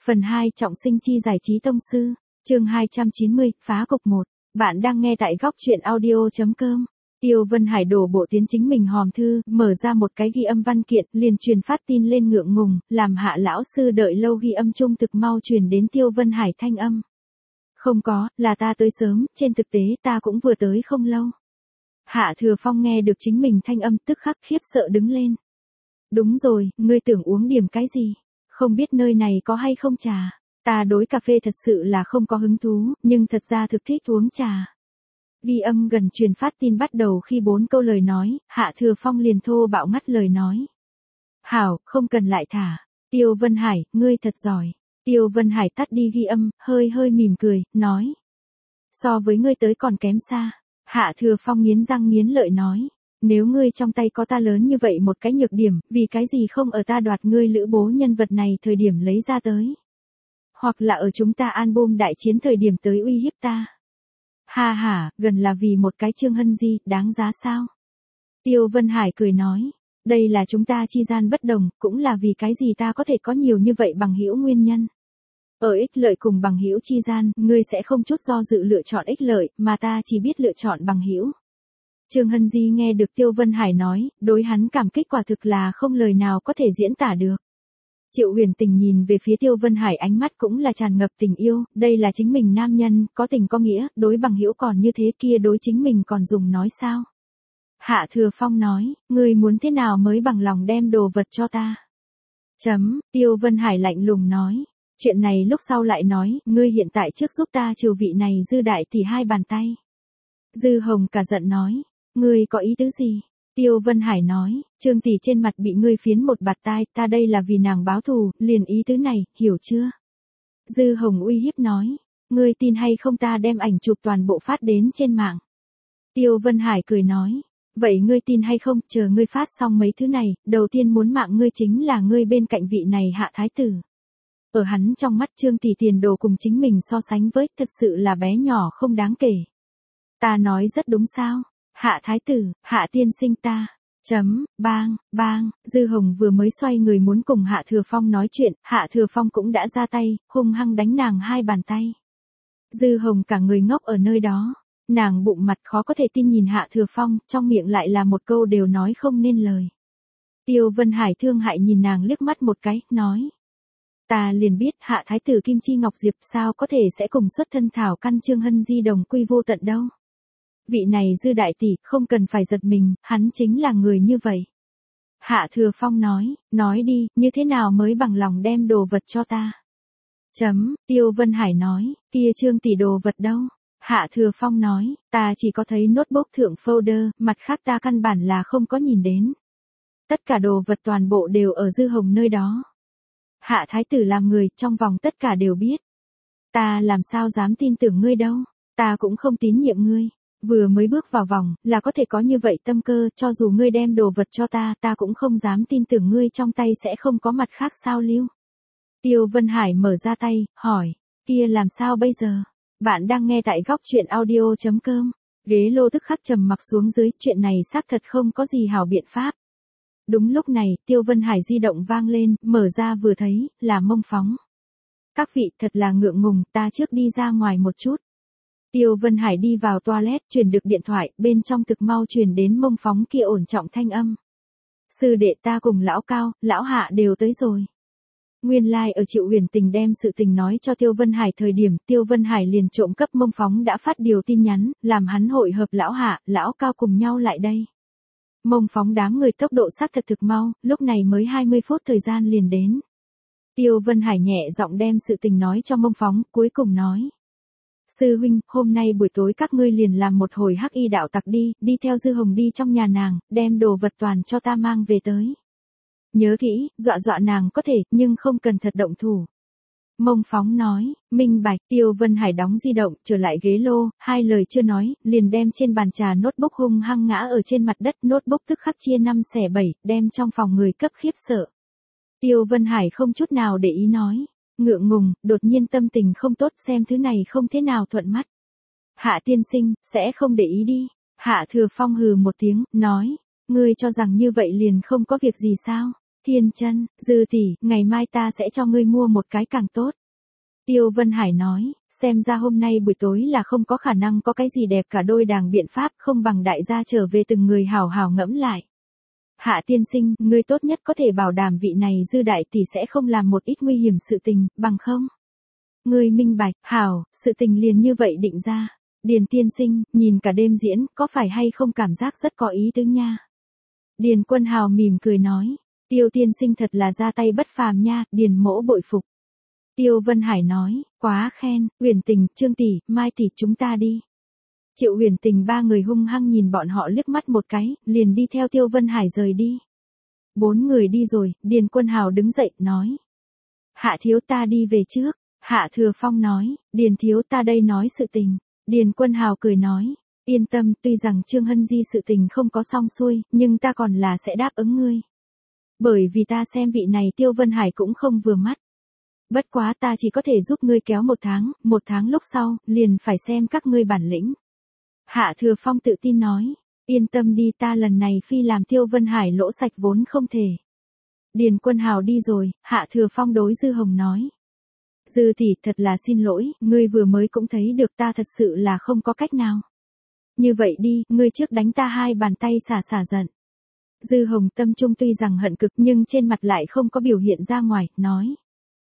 Phần 2 trọng sinh chi giải trí tông sư, chương 290, phá cục 1. Bạn đang nghe tại góc truyện audio.com. Tiêu Vân Hải đổ bộ tiến chính mình hòm thư, mở ra một cái ghi âm văn kiện, liền truyền phát tin lên ngượng ngùng, làm Hạ lão sư đợi lâu ghi âm trung thực mau truyền đến Tiêu Vân Hải thanh âm. Không có, là ta tới sớm, trên thực tế ta cũng vừa tới không lâu. Hạ Thừa Phong nghe được chính mình thanh âm tức khắc khiếp sợ đứng lên. Đúng rồi, ngươi tưởng uống điểm cái gì? Không biết nơi này có hay không trà? Ta đối cà phê thật sự là không có hứng thú, nhưng thật ra thực thích uống trà. Ghi âm gần truyền phát tin bắt đầu khi 4 câu lời nói, Hạ Thừa Phong liền thô bạo ngắt lời nói. Hảo, không cần lại thả. Tiêu Vân Hải, ngươi thật giỏi. Tiêu Vân Hải tắt đi ghi âm, hơi mỉm cười, nói. So với ngươi tới còn kém xa. Hạ Thừa Phong nghiến răng nghiến lợi nói. Nếu ngươi trong tay có ta lớn như vậy một cái nhược điểm, vì cái gì không ở ta đoạt ngươi lữ bố nhân vật này thời điểm lấy ra tới? Hoặc là ở chúng ta album đại chiến thời điểm tới uy hiếp ta? Ha ha, gần là vì một cái Trương Hân Di, đáng giá sao? Tiêu Vân Hải cười nói, đây là chúng ta chi gian bất đồng, cũng là vì cái gì ta có thể có nhiều như vậy bằng hữu nguyên nhân. Ở ích lợi cùng bằng hữu chi gian, ngươi sẽ không chút do dự lựa chọn ích lợi, mà ta chỉ biết lựa chọn bằng hữu. Trương Hân Di nghe được Tiêu Vân Hải nói, đối hắn cảm kích quả thực là không lời nào có thể diễn tả được. Triệu Huyền Tình nhìn về phía Tiêu Vân Hải ánh mắt cũng là tràn ngập tình yêu, đây là chính mình nam nhân, có tình có nghĩa, đối bằng hữu còn như thế kia đối chính mình còn dùng nói sao? Hạ Thừa Phong nói, ngươi muốn thế nào mới bằng lòng đem đồ vật cho ta? Tiêu Vân Hải lạnh lùng nói, chuyện này lúc sau lại nói, ngươi hiện tại trước giúp ta trừ vị này Dư đại tỷ 2 bàn tay. Dư Hồng cả giận nói, ngươi có ý tứ gì? Tiêu Vân Hải nói, Trương tỷ trên mặt bị ngươi phiến một bạt tai, ta đây là vì nàng báo thù, liền ý tứ này, hiểu chưa? Dư Hồng uy hiếp nói, ngươi tin hay không ta đem ảnh chụp toàn bộ phát đến trên mạng. Tiêu Vân Hải cười nói, vậy ngươi tin hay không, chờ ngươi phát xong mấy thứ này, đầu tiên muốn mạng ngươi chính là ngươi bên cạnh vị này Hạ thái tử. Ở hắn trong mắt Trương tỷ tiền đồ cùng chính mình so sánh với, thật sự là bé nhỏ không đáng kể. Ta nói rất đúng sao? Hạ thái tử, Hạ tiên sinh ta. Bang, Dư Hồng vừa mới xoay người muốn cùng Hạ Thừa Phong nói chuyện, Hạ Thừa Phong cũng đã ra tay, hung hăng đánh nàng 2 bàn tay. Dư Hồng cả người ngốc ở nơi đó, nàng bụng mặt khó có thể tin nhìn Hạ Thừa Phong, trong miệng lại là một câu đều nói không nên lời. Tiêu Vân Hải thương hại nhìn nàng liếc mắt một cái, nói. Ta liền biết Hạ thái tử Kim Chi Ngọc Diệp sao có thể sẽ cùng xuất thân thảo căn Trương Hân Di đồng quy vô tận đâu. Vị này Dư đại tỷ, không cần phải giật mình, hắn chính là người như vậy. Hạ Thừa Phong nói đi, như thế nào mới bằng lòng đem đồ vật cho ta? Tiêu Vân Hải nói, kia Trương tỷ đồ vật đâu? Hạ Thừa Phong nói, ta chỉ có thấy notebook thượng folder, mặt khác ta căn bản là không có nhìn đến. Tất cả đồ vật toàn bộ đều ở Dư Hồng nơi đó. Hạ thái tử làm người, trong vòng tất cả đều biết. Ta làm sao dám tin tưởng ngươi đâu, ta cũng không tín nhiệm ngươi. Vừa mới bước vào vòng, là có thể có như vậy tâm cơ, cho dù ngươi đem đồ vật cho ta, ta cũng không dám tin tưởng ngươi trong tay sẽ không có mặt khác sao lưu. Tiêu Vân Hải mở ra tay, hỏi, kia làm sao bây giờ? Bạn đang nghe tại góc truyện audio.com. Ghế lô tức khắc trầm mặc xuống dưới, chuyện này xác thật không có gì hảo biện pháp. Đúng lúc này, Tiêu Vân Hải di động vang lên, mở ra vừa thấy, là Mông Phóng. Các vị thật là ngượng ngùng, ta trước đi ra ngoài một chút. Tiêu Vân Hải đi vào toilet, truyền được điện thoại, bên trong thực mau truyền đến Mông Phóng kia ổn trọng thanh âm. Sư đệ ta cùng lão Cao, lão Hạ đều tới rồi. Nguyên lai ở Triệu Huyền Tình đem sự tình nói cho Tiêu Vân Hải thời điểm, Tiêu Vân Hải liền trộm cấp Mông Phóng đã phát điều tin nhắn, làm hắn hội hợp lão Hạ, lão Cao cùng nhau lại đây. Mông Phóng đám người tốc độ xác thật thực mau, lúc này mới 20 phút thời gian liền đến. Tiêu Vân Hải nhẹ giọng đem sự tình nói cho Mông Phóng, cuối cùng nói. Sư huynh, hôm nay buổi tối các ngươi liền làm một hồi hắc y đạo tặc đi theo Dư Hồng đi trong nhà nàng, đem đồ vật toàn cho ta mang về tới. Nhớ kỹ, dọa nàng có thể, nhưng không cần thật động thủ. Mông Phóng nói, minh bạch. Tiêu Vân Hải đóng di động, trở lại ghế lô, 2 lời chưa nói, liền đem trên bàn trà notebook hung hăng ngã ở trên mặt đất, notebook tức khắc chia 5 xẻ 7, đem trong phòng người cấp khiếp sợ. Tiêu Vân Hải không chút nào để ý nói. Ngượng ngùng, đột nhiên tâm tình không tốt, xem thứ này không thế nào thuận mắt. Hạ tiên sinh, sẽ không để ý đi. Hạ Thừa Phong hừ một tiếng, nói, ngươi cho rằng như vậy liền không có việc gì sao? Thiên Chân, Dư tỷ, ngày mai ta sẽ cho ngươi mua một cái càng tốt. Tiêu Vân Hải nói, xem ra hôm nay buổi tối là không có khả năng có cái gì đẹp cả đôi đàng biện pháp, không bằng đại gia trở về từng người hào hào ngẫm lại. Hạ tiên sinh, ngươi tốt nhất có thể bảo đảm vị này Dư đại tỷ sẽ không làm một ít nguy hiểm sự tình, bằng không. Ngươi minh bạch, hảo, sự tình liền như vậy định ra. Điền tiên sinh, nhìn cả đêm diễn, có phải hay không cảm giác rất có ý tứ nha. Điền Quân Hào mỉm cười nói, Tiêu tiên sinh thật là ra tay bất phàm nha, Điền mỗ bội phục. Tiêu Vân Hải nói, quá khen, Huyền Tình, Trương tỷ, Mai tỷ, chúng ta đi. Triệu Huyền Tình ba người hung hăng nhìn bọn họ liếc mắt một cái, liền đi theo Tiêu Vân Hải rời đi. 4 người đi rồi, Điền Quân Hào đứng dậy, nói. Hạ thiếu ta đi về trước. Hạ Thừa Phong nói, Điền thiếu ta đây nói sự tình. Điền Quân Hào cười nói, yên tâm, tuy rằng Trương Hân Di sự tình không có xong xuôi, nhưng ta còn là sẽ đáp ứng ngươi. Bởi vì ta xem vị này Tiêu Vân Hải cũng không vừa mắt. Bất quá ta chỉ có thể giúp ngươi kéo 1 tháng lúc sau, liền phải xem các ngươi bản lĩnh. Hạ Thừa Phong tự tin nói, yên tâm đi, ta lần này phi làm Tiêu Vân Hải lỗ sạch vốn không thể. Điền Quân Hào đi rồi, Hạ Thừa Phong đối Dư Hồng nói. Dư tỷ, thật là xin lỗi, ngươi vừa mới cũng thấy được ta thật sự là không có cách nào. Như vậy đi, ngươi trước đánh ta 2 bàn tay xả giận. Dư Hồng tâm trung tuy rằng hận cực nhưng trên mặt lại không có biểu hiện ra ngoài, nói.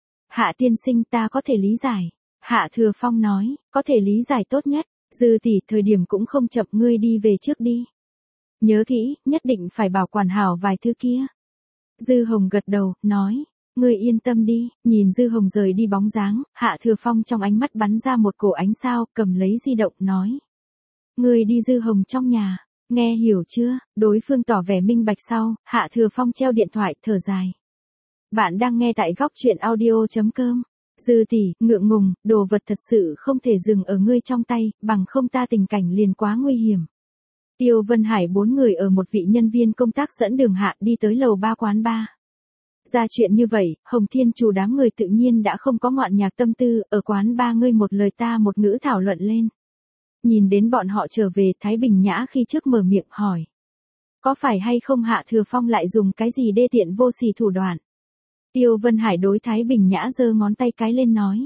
Hạ tiên sinh, ta có thể lý giải. Hạ Thừa Phong nói, có thể lý giải tốt nhất. Dư tỷ, thời điểm cũng không chậm, ngươi đi về trước đi. Nhớ kỹ, nhất định phải bảo quản hảo vài thứ kia. Dư Hồng gật đầu, nói. Ngươi yên tâm đi, nhìn Dư Hồng rời đi bóng dáng, Hạ Thừa Phong trong ánh mắt bắn ra một cổ ánh sao, cầm lấy di động, nói. Ngươi đi Dư Hồng trong nhà, nghe hiểu chưa? Đối phương tỏ vẻ minh bạch sau, Hạ Thừa Phong treo điện thoại, thở dài. Bạn đang nghe tại góc truyện audio.com. Dư tỷ, ngượng ngùng, đồ vật thật sự không thể dừng ở ngươi trong tay, bằng không ta tình cảnh liền quá nguy hiểm. Tiêu Vân Hải 4 người ở một vị nhân viên công tác dẫn đường hạ đi tới lầu 3 quán bar. Ra chuyện như vậy, Hồng Thiên Trù đám người tự nhiên đã không có ngoạn nhạc tâm tư, ở quán bar ngươi một lời ta một ngữ thảo luận lên. Nhìn đến bọn họ trở về, Thái Bình Nhã khi trước mở miệng hỏi. Có phải hay không Hạ Thừa Phong lại dùng cái gì đê tiện vô sỉ thủ đoạn? Tiêu Vân Hải đối Thái Bình Nhã giơ ngón tay cái lên nói.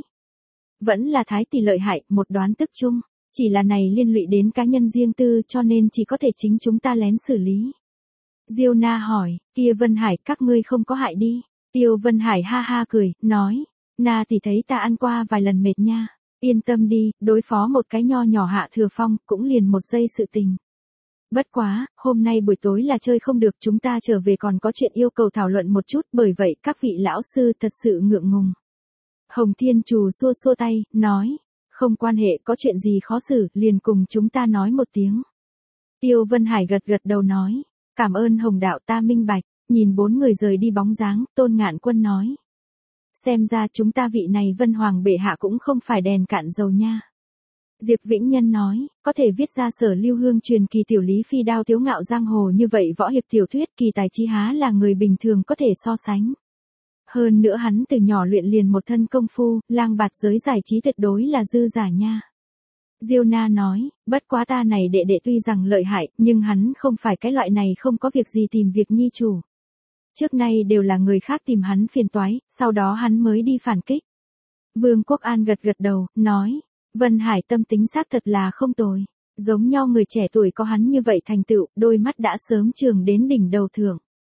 Vẫn là Thái tỷ lợi hại, một đoán tức chung, chỉ là này liên lụy đến cá nhân riêng tư cho nên chỉ có thể chính chúng ta lén xử lý. Diêu Na hỏi, kia Vân Hải các ngươi không có hại đi. Tiêu Vân Hải ha ha cười, nói, Na thì thấy ta ăn qua vài lần mệt nha. Yên tâm đi, đối phó một cái nho nhỏ Hạ Thừa Phong, cũng liền 1 giây sự tình. Bất quá, hôm nay buổi tối là chơi không được, chúng ta trở về còn có chuyện yêu cầu thảo luận một chút, bởi vậy các vị lão sư thật sự ngượng ngùng. Hồng Thiên Trù xua xua tay, nói, không quan hệ, có chuyện gì khó xử, liền cùng chúng ta nói một tiếng. Tiêu Vân Hải gật gật đầu nói, cảm ơn Hồng đạo, ta minh bạch. Nhìn 4 người rời đi bóng dáng, Tôn Ngạn Quân nói. Xem ra chúng ta vị này Vân Hoàng bệ hạ cũng không phải đèn cạn dầu nha. Diệp Vĩnh Nhân nói, có thể viết ra Sở Lưu Hương truyền kỳ tiểu lý phi đao tiếu ngạo giang hồ như vậy võ hiệp tiểu thuyết, kỳ tài chí há là người bình thường có thể so sánh. Hơn nữa hắn từ nhỏ luyện liền một thân công phu, lang bạt giới giải trí tuyệt đối là dư giả nha. Diêu Na nói, bất quá ta này đệ đệ tuy rằng lợi hại, nhưng hắn không phải cái loại này không có việc gì tìm việc nhi chủ. Trước nay đều là người khác tìm hắn phiền toái, sau đó hắn mới đi phản kích. Vương Quốc An gật gật đầu, nói, Vân Hải tâm tính xác thật là không tồi. Giống nhau người trẻ tuổi có hắn như vậy thành tựu, đôi mắt đã sớm trường đến đỉnh đầu thượng.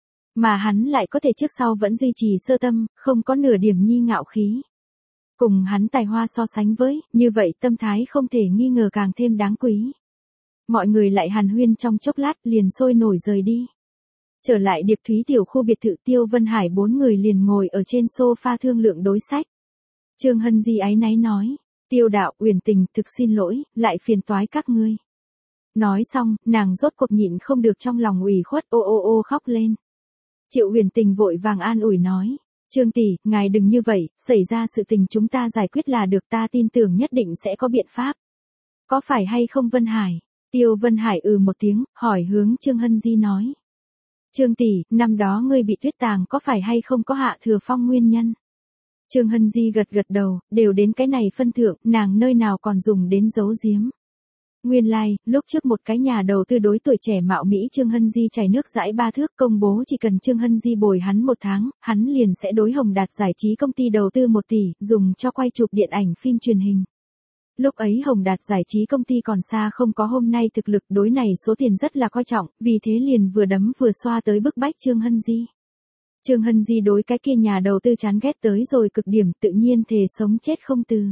Mà hắn lại có thể trước sau vẫn duy trì sơ tâm, không có nửa điểm nhi ngạo khí. Cùng hắn tài hoa so sánh với, như vậy tâm thái không thể nghi ngờ càng thêm đáng quý. Mọi người lại hàn huyên trong chốc lát liền sôi nổi rời đi. Trở lại Điệp Thúy tiểu khu biệt thự, Tiêu Vân Hải 4 người liền ngồi ở trên sofa thương lượng đối sách. Trương Hân Di áy náy nói, Tiêu đạo, Uyển Tình, thực xin lỗi, lại phiền toái các ngươi. Nói xong, nàng rốt cuộc nhịn không được trong lòng ủy khuất, ô ô ô khóc lên. Triệu Uyển Tình vội vàng an ủi nói, Trương tỷ, ngài đừng như vậy, xảy ra sự tình chúng ta giải quyết là được, ta tin tưởng nhất định sẽ có biện pháp. Có phải hay không Vân Hải? Tiêu Vân Hải một tiếng, hỏi hướng Trương Hân Di nói. Trương tỷ, năm đó ngươi bị tuyết tàng có phải hay không có Hạ Thừa Phong nguyên nhân? Trương Hân Di gật gật đầu, đều đến cái này phân thượng, nàng nơi nào còn dùng đến giấu giếm. Nguyên lai, lúc trước một cái nhà đầu tư đối tuổi trẻ mạo Mỹ Trương Hân Di chảy nước dãi 3 thước công bố chỉ cần Trương Hân Di bồi hắn 1 tháng, hắn liền sẽ đối Hồng Đạt giải trí công ty đầu tư 1 tỷ, dùng cho quay chụp điện ảnh phim truyền hình. Lúc ấy Hồng Đạt giải trí công ty còn xa không có hôm nay thực lực, đối này số tiền rất là coi trọng, vì thế liền vừa đấm vừa xoa tới bức bách Trương Hân Di. Trương Hân Di đối cái kia nhà đầu tư chán ghét tới rồi cực điểm, tự nhiên thề sống chết không từ.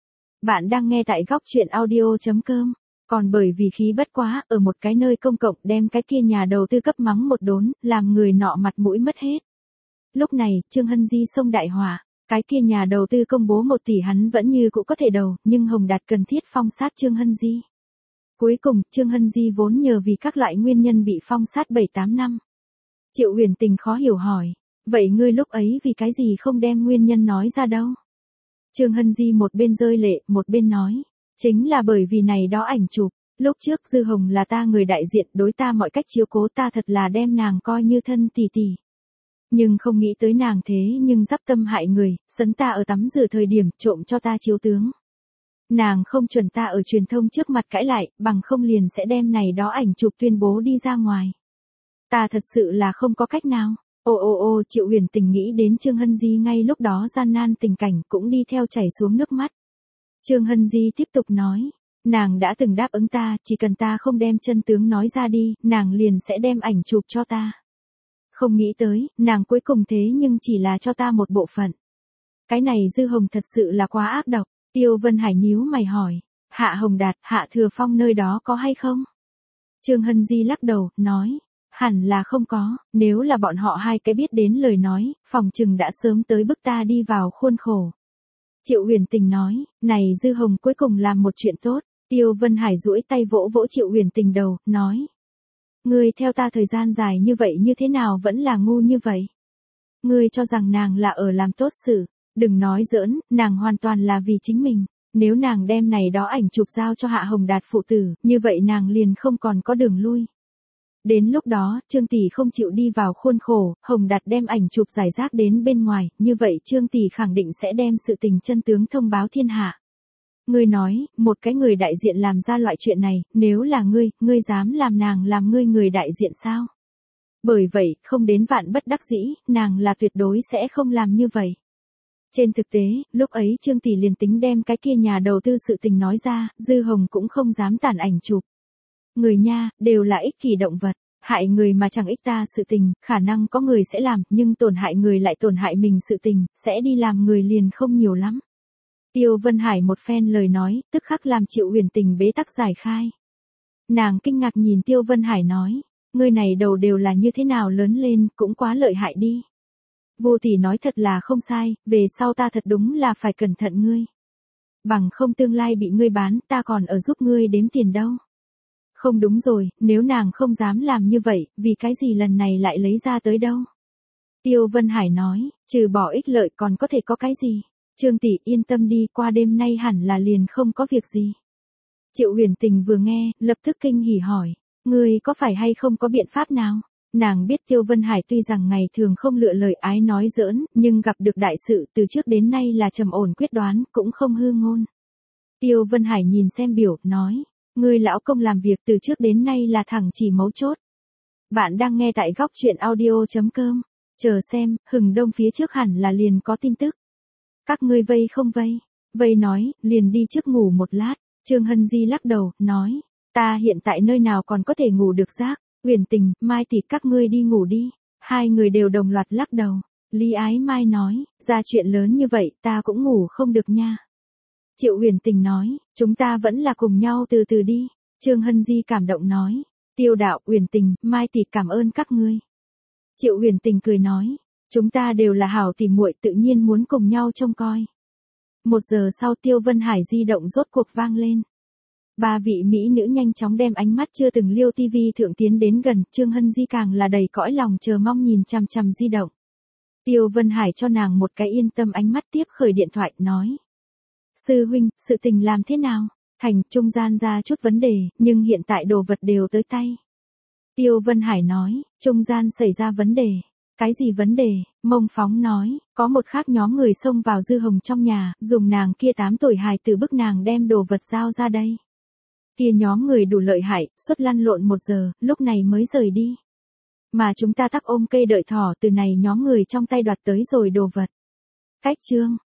Bạn đang nghe tại góc truyện audio.com. Còn bởi vì khí bất quá, ở một cái nơi công cộng đem cái kia nhà đầu tư cấp mắng một đốn, làm người nọ mặt mũi mất hết. Lúc này, Trương Hân Di xông đại hỏa, cái kia nhà đầu tư công bố 1 tỷ hắn vẫn như cũ có thể đầu, nhưng Hồng Đạt cần thiết phong sát Trương Hân Di. Cuối cùng, Trương Hân Di vốn nhờ vì các loại nguyên nhân bị phong sát 7-8 năm. Triệu Huyền Tình khó hiểu hỏi, vậy ngươi lúc ấy vì cái gì không đem nguyên nhân nói ra đâu? Trương Hân Di một bên rơi lệ, một bên nói, chính là bởi vì này đó ảnh chụp, lúc trước Dư Hồng là ta người đại diện, đối ta mọi cách chiếu cố, ta thật là đem nàng coi như thân tỷ tỷ. Nhưng không nghĩ tới nàng thế nhưng dắp tâm hại người, sấn ta ở tắm rửa thời điểm trộm cho ta chiếu tướng. Nàng không chuẩn ta ở truyền thông trước mặt cãi lại, bằng không liền sẽ đem này đó ảnh chụp tuyên bố đi ra ngoài. Ta thật sự là không có cách nào. Triệu Huyền Tình nghĩ đến Trương Hân Di ngay lúc đó gian nan tình cảnh, cũng đi theo chảy xuống nước mắt. Trương Hân Di tiếp tục nói, nàng đã từng đáp ứng ta, chỉ cần ta không đem chân tướng nói ra đi, nàng liền sẽ đem ảnh chụp cho ta. Không nghĩ tới, nàng cuối cùng thế nhưng chỉ là cho ta một bộ phận. Cái này Dư Hồng thật sự là quá ác độc. Tiêu Vân Hải nhíu mày hỏi, Hạ Hồng Đạt, Hạ Thừa Phong nơi đó có hay không? Trương Hân Di lắc đầu, nói, hẳn là không có, nếu là bọn họ hai cái biết đến lời nói, phòng trừng đã sớm tới bức ta đi vào khuôn khổ. Triệu Huyền Tình nói, này Dư Hồng cuối cùng làm một chuyện tốt. Tiêu Vân Hải duỗi tay vỗ vỗ Triệu Huyền Tình đầu, nói, ngươi theo ta thời gian dài như vậy như thế nào vẫn là ngu như vậy? Ngươi cho rằng nàng là ở làm tốt sự, đừng nói giỡn, nàng hoàn toàn là vì chính mình. Nếu nàng đem này đó ảnh chụp giao cho Hạ Hồng Đạt phụ tử, như vậy nàng liền không còn có đường lui. Đến lúc đó, Trương tỷ không chịu đi vào khuôn khổ, Hồng Đạt đem ảnh chụp giải rác đến bên ngoài, như vậy Trương tỷ khẳng định sẽ đem sự tình chân tướng thông báo thiên hạ. Ngươi nói, một cái người đại diện làm ra loại chuyện này, nếu là ngươi dám làm nàng làm ngươi người đại diện sao? Bởi vậy, không đến vạn bất đắc dĩ, nàng là tuyệt đối sẽ không làm như vậy. Trên thực tế, lúc ấy Trương tỷ liền tính đem cái kia nhà đầu tư sự tình nói ra, Dư Hồng cũng không dám tản ảnh chụp. Người nha, đều là ích kỷ động vật, hại người mà chẳng ích ta sự tình, khả năng có người sẽ làm, nhưng tổn hại người lại tổn hại mình sự tình, sẽ đi làm người liền không nhiều lắm. Tiêu Vân Hải một phen lời nói, tức khắc làm Triệu Huyền Tình bế tắc giải khai. Nàng kinh ngạc nhìn Tiêu Vân Hải nói, ngươi này đầu đều là như thế nào lớn lên, cũng quá lợi hại đi. Vô tỷ nói thật là không sai, về sau ta thật đúng là phải cẩn thận ngươi. Bằng không tương lai bị ngươi bán, ta còn ở giúp ngươi đếm tiền đâu. Không đúng rồi, nếu nàng không dám làm như vậy, vì cái gì lần này lại lấy ra tới đâu? Tiêu Vân Hải nói, trừ bỏ ích lợi còn có thể có cái gì? Trương tỷ yên tâm đi, qua đêm nay hẳn là liền không có việc gì. Triệu Huyền Tình vừa nghe, lập tức kinh hỉ hỏi, ngươi có phải hay không có biện pháp nào? Nàng biết Tiêu Vân Hải tuy rằng ngày thường không lựa lời ái nói giỡn, nhưng gặp được đại sự từ trước đến nay là trầm ổn quyết đoán, cũng không hư ngôn. Tiêu Vân Hải nhìn xem biểu, nói, ngươi lão công làm việc từ trước đến nay là thẳng chỉ mấu chốt. Bạn đang nghe tại góc truyện audio.com, chờ xem, hừng đông phía trước hẳn là liền có tin tức. Các ngươi vây không vây? Vây nói, liền đi trước ngủ một lát. Trương Hân Di lắc đầu, nói, ta hiện tại nơi nào còn có thể ngủ được giấc. Huyền Tình, Mai tỷ các ngươi đi ngủ đi. Hai người đều đồng loạt lắc đầu. Lý Ái Mai nói, ra chuyện lớn như vậy, ta cũng ngủ không được nha. Triệu Huyền Tình nói, chúng ta vẫn là cùng nhau từ từ đi. Trương Hân Di cảm động nói, Tiêu đạo, Huyền Tình, Mai tỷ cảm ơn các ngươi. Triệu Huyền Tình cười nói, chúng ta đều là hảo tỉ muội, tự nhiên muốn cùng nhau trông coi. 1 giờ sau Tiêu Vân Hải di động rốt cuộc vang lên. 3 vị mỹ nữ nhanh chóng đem ánh mắt chưa từng liêu tivi thượng tiến đến gần, Trương Hân Di càng là đầy cõi lòng chờ mong nhìn chằm chằm di động. Tiêu Vân Hải cho nàng một cái yên tâm ánh mắt, tiếp khởi điện thoại, nói. Sư huynh, sự tình làm thế nào? Thành, trung gian ra chút vấn đề, nhưng hiện tại đồ vật đều tới tay. Tiêu Vân Hải nói, trung gian xảy ra vấn đề. Cái gì vấn đề? Mông Phóng nói, có một khác nhóm người xông vào Dư Hồng trong nhà, dùng nàng kia 8 tuổi hài tử bức nàng đem đồ vật giao ra đây. Kia nhóm người đủ lợi hại, suốt lăn lộn 1 giờ, lúc này mới rời đi. Mà chúng ta tắc ôm cây đợi thỏ từ này nhóm người trong tay đoạt tới rồi đồ vật. Cách chương.